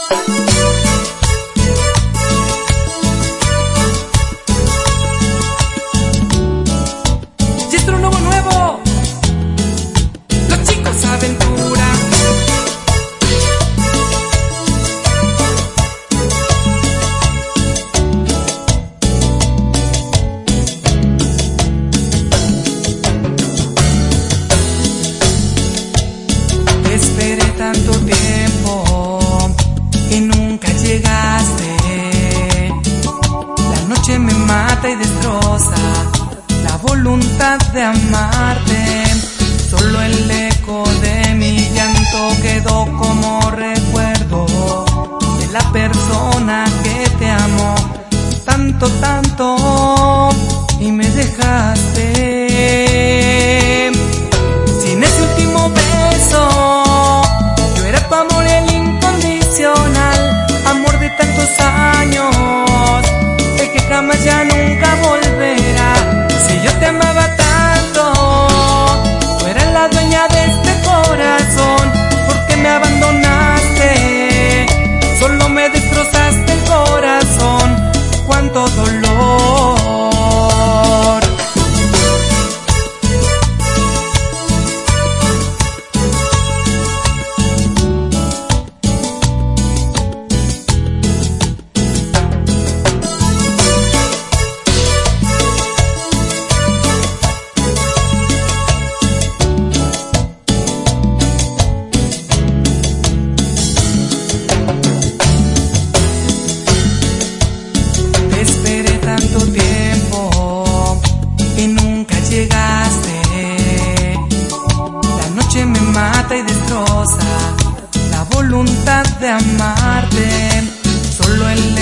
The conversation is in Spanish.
Yestro nuevo, los chicos aventura. Esperé tanto tiempo y nunca llegaste. La noche me mata y destroza la voluntad de amarte. Solo el eco de mi llanto quedó como recuerdo de la persona que te amó tanto, tanto, y me dejaste. Sin ese último beso, yo era tu amor el incondicional, amor de tantos años, el que jamás ya nunca volverá. Si yo te amaba tanto, tú eras la dueña de este corazón. ¿Por qué me abandonaste? Solo me destrozaste el corazón. Cuánto dolor. Me mata y destroza la voluntad de amarte. Solo el